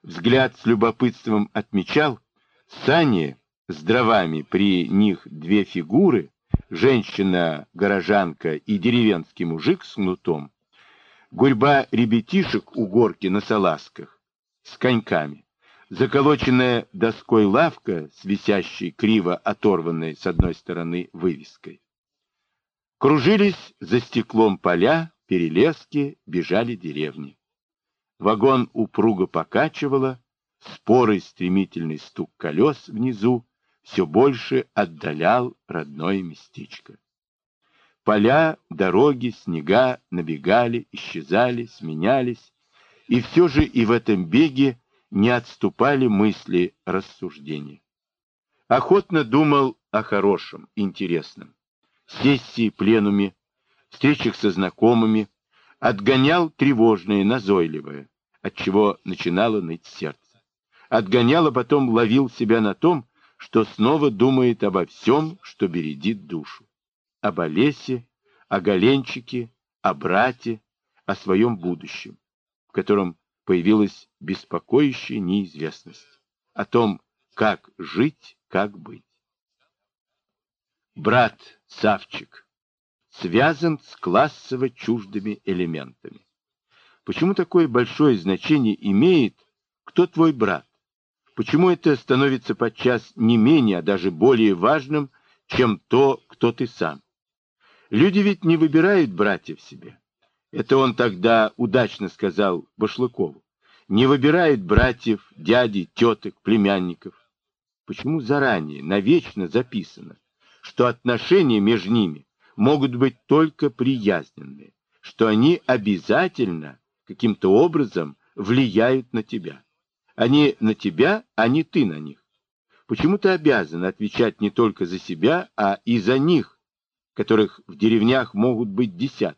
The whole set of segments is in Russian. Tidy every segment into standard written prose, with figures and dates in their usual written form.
Взгляд с любопытством отмечал, сани с дровами, при них две фигуры, женщина-горожанка и деревенский мужик с кнутом, гурьба ребятишек у горки на салазках с коньками, заколоченная доской лавка с висящей криво оторванной с одной стороны вывеской. Кружились за стеклом поля, перелески, бежали деревни. Вагон упруго покачивало, спорый стремительный стук колес внизу все больше отдалял родное местечко. Поля, дороги, снега набегали, исчезали, сменялись, и все же и в этом беге не отступали мысли, рассуждения. Охотно думал о хорошем, интересном. Сессии, пленуме, встречах со знакомыми, отгонял тревожное, назойливое, отчего начинало ныть сердце. Отгонял, а потом ловил себя на том, что снова думает обо всем, что бередит душу. Об Олесе, о Галенчике, о брате, о своем будущем, в котором появилась беспокоящая неизвестность, о том, как жить, как быть. Брат Савчик связан с классово чуждыми элементами. Почему такое большое значение имеет, кто твой брат? Почему это становится подчас не менее, а даже более важным, чем то, кто ты сам? Люди ведь не выбирают братьев себе. Это он тогда удачно сказал Башлыкову. Не выбирают братьев, дядей, теток, племянников. Почему заранее, навечно записано, что отношения между ними могут быть только приязненные, что они обязательно каким-то образом влияют на тебя? Они на тебя, а не ты на них. Почему ты обязан отвечать не только за себя, а и за них, которых в деревнях могут быть десятки?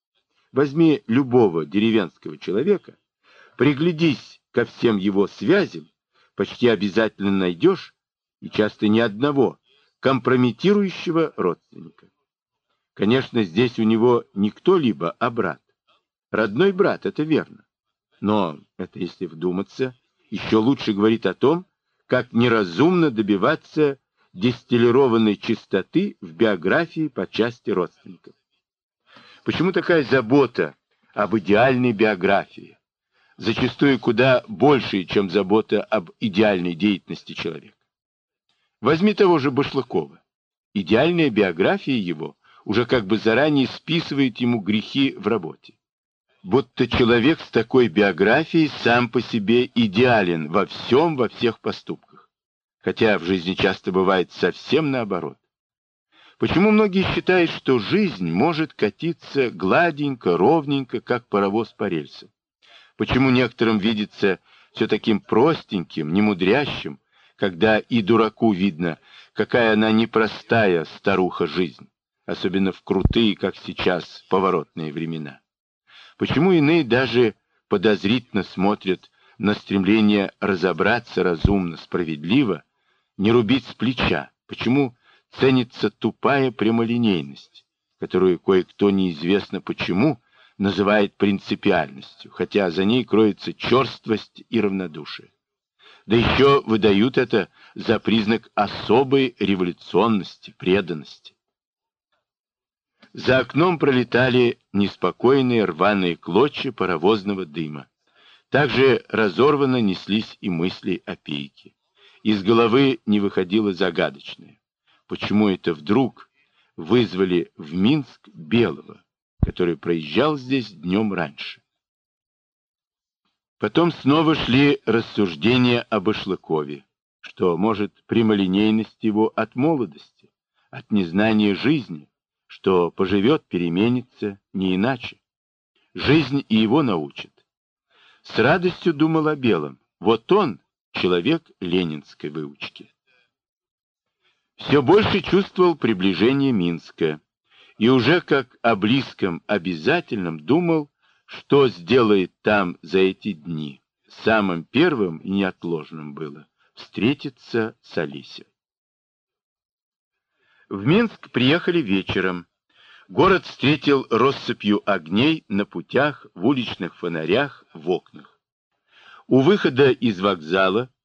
Возьми любого деревенского человека, приглядись ко всем его связям, почти обязательно найдешь, и часто ни одного, компрометирующего родственника. Конечно, здесь у него не кто-либо, а брат. Родной брат, это верно. Но это, если вдуматься, еще лучше говорит о том, как неразумно добиваться дистиллированной чистоты в биографии по части родственников. Почему такая забота об идеальной биографии, зачастую куда больше, чем забота об идеальной деятельности человека? Возьми того же Башлыкова. Идеальная биография его уже как бы заранее списывает ему грехи в работе. Будто человек с такой биографией сам по себе идеален во всем, во всех поступках. Хотя в жизни часто бывает совсем наоборот. Почему многие считают, что жизнь может катиться гладенько, ровненько, как паровоз по рельсам? Почему некоторым видится все таким простеньким, немудрящим, когда и дураку видно, какая она непростая старуха жизнь, особенно в крутые, как сейчас, поворотные времена? Почему иные даже подозрительно смотрят на стремление разобраться разумно, справедливо, не рубить с плеча? Почему ценится тупая прямолинейность, которую кое-кто неизвестно почему называет принципиальностью, хотя за ней кроется черствость и равнодушие? Да еще выдают это за признак особой революционности, преданности. За окном пролетали неспокойные рваные клочья паровозного дыма. Также разорванно неслись и мысли о Пейке. Из головы не выходило загадочное. Почему это вдруг вызвали в Минск Белого, который проезжал здесь днем раньше? Потом снова шли рассуждения о Башлыкове, что, может, прямолинейность его от молодости, от незнания жизни, что поживет, переменится, не иначе. Жизнь и его научит. С радостью думал о Белом. Вот он, человек ленинской выучки. Все больше чувствовал приближение Минска, и уже как о близком обязательном думал, что сделает там за эти дни. Самым первым и неотложным было встретиться с Олесей. В Минск приехали вечером. Город встретил россыпью огней на путях, в уличных фонарях, в окнах. У выхода из вокзала